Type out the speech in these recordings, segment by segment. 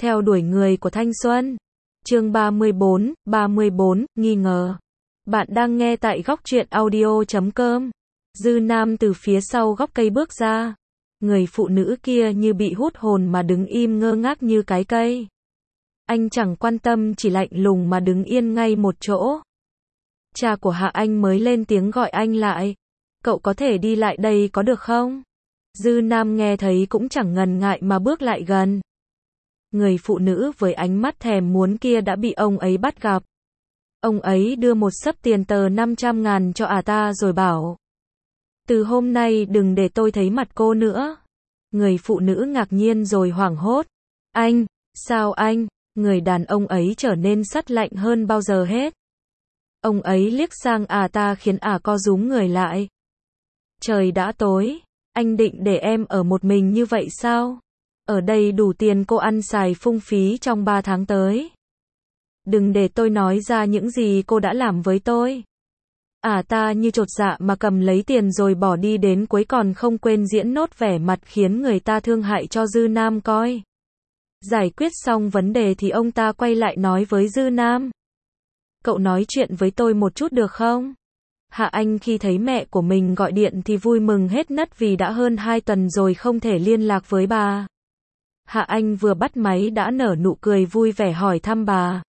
Theo đuổi người của thanh xuân. Chương 34, nghi ngờ. Bạn đang nghe tại góc truyện audio.com. Dư Nam từ phía sau góc cây bước ra. Người phụ nữ kia như bị hút hồn mà đứng im ngơ ngác như cái cây. Anh chẳng quan tâm, chỉ lạnh lùng mà đứng yên ngay một chỗ. Cha của Hạ Anh mới lên tiếng gọi anh lại. Cậu có thể đi lại đây có được không? Dư Nam nghe thấy cũng chẳng ngần ngại mà bước lại gần. Người phụ nữ với ánh mắt thèm muốn kia đã bị ông ấy bắt gặp. Ông ấy đưa một xấp tiền tờ 500.000 cho ta rồi bảo. Từ hôm nay đừng để tôi thấy mặt cô nữa. Người phụ nữ ngạc nhiên rồi hoảng hốt. Anh, sao anh? Người đàn ông ấy trở nên sắt lạnh hơn bao giờ hết. Ông ấy liếc sang ta khiến co rúm người lại. Trời đã tối, anh định để em ở một mình như vậy sao? Ở đây đủ tiền cô ăn xài phung phí trong 3 tháng tới. Đừng để tôi nói ra những gì cô đã làm với tôi. Ta như chột dạ mà cầm lấy tiền rồi bỏ đi, đến cuối còn không quên diễn nốt vẻ mặt khiến người ta thương hại cho Dư Nam coi. Giải quyết xong vấn đề thì ông ta quay lại nói với Dư Nam. Cậu nói chuyện với tôi một chút được không? Hạ Anh khi thấy mẹ của mình gọi điện thì vui mừng hết nấc vì đã hơn 2 tuần rồi không thể liên lạc với bà. Hạ Anh vừa bắt máy đã nở nụ cười vui vẻ hỏi thăm bà.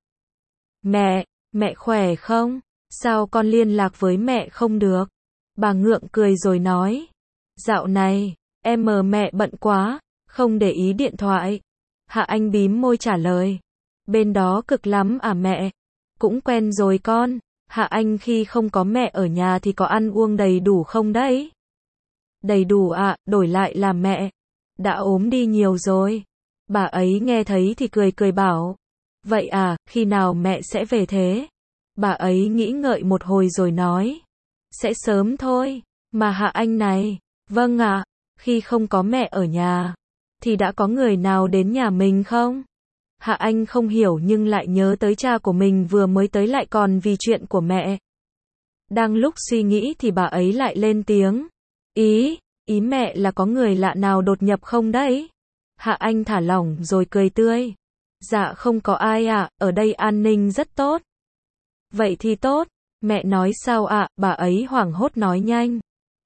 Mẹ khỏe không? Sao con liên lạc với mẹ không được? Bà ngượng cười rồi nói. Dạo này, mẹ bận quá, không để ý điện thoại. Hạ Anh bím môi trả lời. Bên đó cực lắm mẹ? Cũng quen rồi con. Hạ Anh khi không có mẹ ở nhà thì có ăn uống đầy đủ không đấy? Đầy đủ đổi lại là mẹ đã ốm đi nhiều rồi. Bà ấy nghe thấy thì cười bảo. Vậy khi nào mẹ sẽ về thế? Bà ấy nghĩ ngợi một hồi rồi nói. Sẽ sớm thôi. Mà Hạ Anh này. Vâng khi không có mẹ ở nhà thì đã có người nào đến nhà mình không? Hạ Anh không hiểu nhưng lại nhớ tới cha của mình vừa mới tới lại còn vì chuyện của mẹ. Đang lúc suy nghĩ thì bà ấy lại lên tiếng. Ý mẹ là có người lạ nào đột nhập không đấy? Hạ Anh thả lỏng rồi cười tươi. Dạ không có ai ở đây an ninh rất tốt. Vậy thì tốt, mẹ nói sao bà ấy hoảng hốt nói nhanh.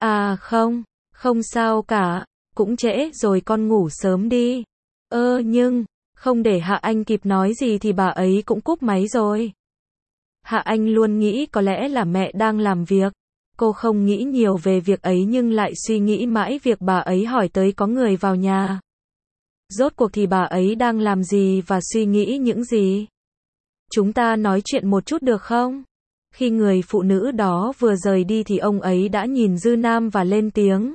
Không sao cả, cũng trễ rồi con ngủ sớm đi. Nhưng, không để Hạ Anh kịp nói gì thì bà ấy cũng cúp máy rồi. Hạ Anh luôn nghĩ có lẽ là mẹ đang làm việc. Cô không nghĩ nhiều về việc ấy nhưng lại suy nghĩ mãi việc bà ấy hỏi tới có người vào nhà. Rốt cuộc thì bà ấy đang làm gì và suy nghĩ những gì? Chúng ta nói chuyện một chút được không? Khi người phụ nữ đó vừa rời đi thì ông ấy đã nhìn Dư Nam và lên tiếng.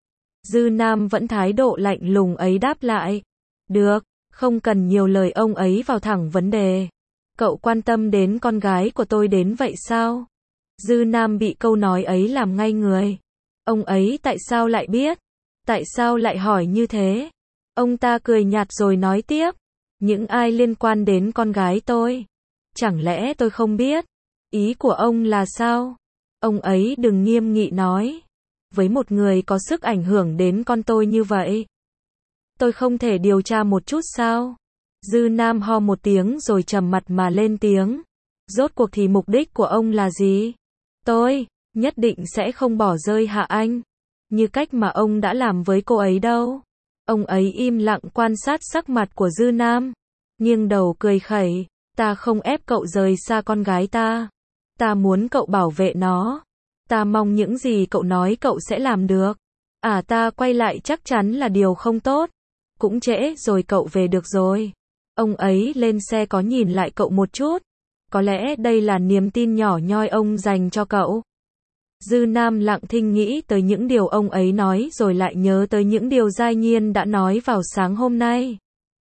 Dư Nam vẫn thái độ lạnh lùng ấy đáp lại. Được, không cần nhiều lời, ông ấy vào thẳng vấn đề. Cậu quan tâm đến con gái của tôi đến vậy sao? Dư Nam bị câu nói ấy làm ngây người. Ông ấy tại sao lại biết? Tại sao lại hỏi như thế? Ông ta cười nhạt rồi nói tiếp. Những ai liên quan đến con gái tôi? Chẳng lẽ tôi không biết? Ý của ông là sao? Ông ấy đừng nghiêm nghị nói. Với một người có sức ảnh hưởng đến con tôi như vậy, tôi không thể điều tra một chút sao? Dư Nam ho một tiếng rồi trầm mặt mà lên tiếng. Rốt cuộc thì mục đích của ông là gì? Tôi nhất định sẽ không bỏ rơi Hạ Anh như cách mà ông đã làm với cô ấy đâu. Ông ấy im lặng quan sát sắc mặt của Dư Nam, nghiêng đầu cười khẩy. Ta không ép cậu rời xa con gái ta. Ta muốn cậu bảo vệ nó. Ta mong những gì cậu nói cậu sẽ làm được. Ta quay lại chắc chắn là điều không tốt. Cũng trễ rồi, cậu về được rồi. Ông ấy lên xe có nhìn lại cậu một chút. Có lẽ đây là niềm tin nhỏ nhoi ông dành cho cậu. Dư Nam lặng thinh nghĩ tới những điều ông ấy nói rồi lại nhớ tới những điều Giai Nhiên đã nói vào sáng hôm nay.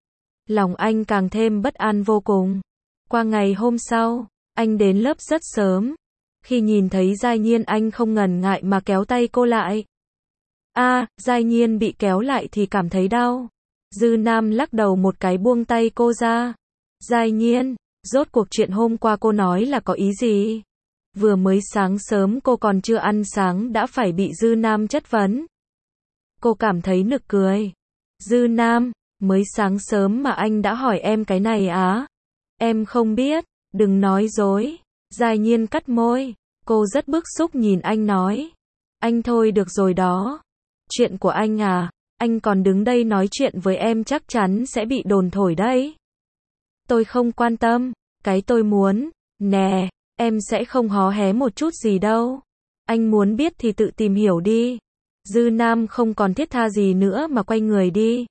Lòng anh càng thêm bất an vô cùng. Qua ngày hôm sau, anh đến lớp rất sớm. Khi nhìn thấy Giai Nhiên anh không ngần ngại mà kéo tay cô lại. Giai Nhiên bị kéo lại thì cảm thấy đau. Dư Nam lắc đầu một cái buông tay cô ra. Giai Nhiên, rốt cuộc chuyện hôm qua cô nói là có ý gì? Vừa mới sáng sớm cô còn chưa ăn sáng đã phải bị Dư Nam chất vấn. Cô cảm thấy nực cười. Dư Nam, Mới sáng sớm mà anh đã hỏi em cái này á? Em không biết, đừng nói dối. Giai Nhiên cắt môi, cô rất bức xúc nhìn anh nói. Anh thôi được rồi đó. Chuyện của anh à, anh còn đứng đây nói chuyện với em chắc chắn sẽ bị đồn thổi đấy. Tôi không quan tâm, cái tôi muốn, nè, em sẽ không hó hé một chút gì đâu. Anh muốn biết thì tự tìm hiểu đi. Dư Nam không còn thiết tha gì nữa mà quay người đi.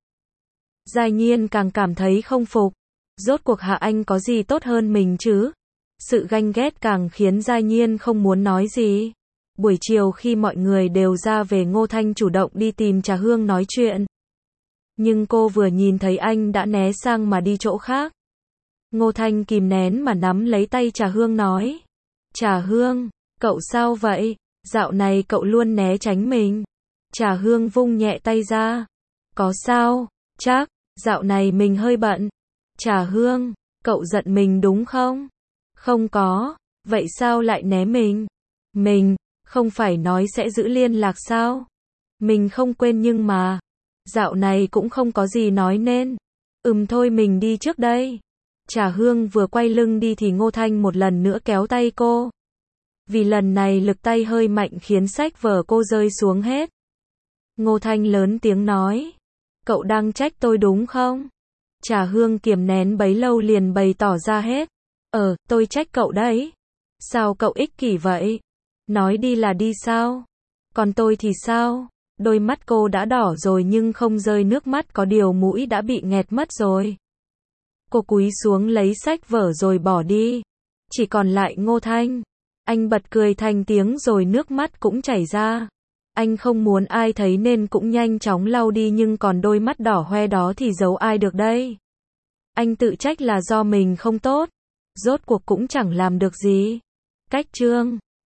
Giai Nhiên càng cảm thấy không phục. Rốt cuộc Hạ Anh có gì tốt hơn mình chứ? Sự ganh ghét càng khiến Giai Nhiên không muốn nói gì. Buổi chiều khi mọi người đều ra về, Ngô Thanh chủ động đi tìm Trà Hương nói chuyện. Nhưng cô vừa nhìn thấy anh đã né sang mà đi chỗ khác. Ngô Thanh kìm nén mà nắm lấy tay Trà Hương nói. Trà Hương, cậu sao vậy? Dạo này cậu luôn né tránh mình. Trà Hương vung nhẹ tay ra. Có sao? Chắc, dạo này mình hơi bận. Trà Hương, cậu giận mình đúng không? Không có, vậy sao lại né mình? Mình, không phải nói sẽ giữ liên lạc sao? Mình không quên nhưng mà, dạo này cũng không có gì nói nên. Thôi mình đi trước đây. Trà Hương vừa quay lưng đi thì Ngô Thanh một lần nữa kéo tay cô. Vì lần này lực tay hơi mạnh khiến sách vở cô rơi xuống hết. Ngô Thanh lớn tiếng nói. Cậu đang trách tôi đúng không? Trà Hương kiềm nén bấy lâu liền bày tỏ ra hết. Tôi trách cậu đấy. Sao cậu ích kỷ vậy? Nói đi là đi sao? Còn tôi thì sao? Đôi mắt cô đã đỏ rồi nhưng không rơi nước mắt, có điều mũi đã bị nghẹt mất rồi. Cô cúi xuống lấy sách vở rồi bỏ đi. Chỉ còn lại Ngô Thanh. Anh bật cười thành tiếng rồi nước mắt cũng chảy ra. Anh không muốn ai thấy nên cũng nhanh chóng lau đi, nhưng còn đôi mắt đỏ hoe đó thì giấu ai được đây. Anh tự trách là do mình không tốt. Rốt cuộc cũng chẳng làm được gì. Cách chương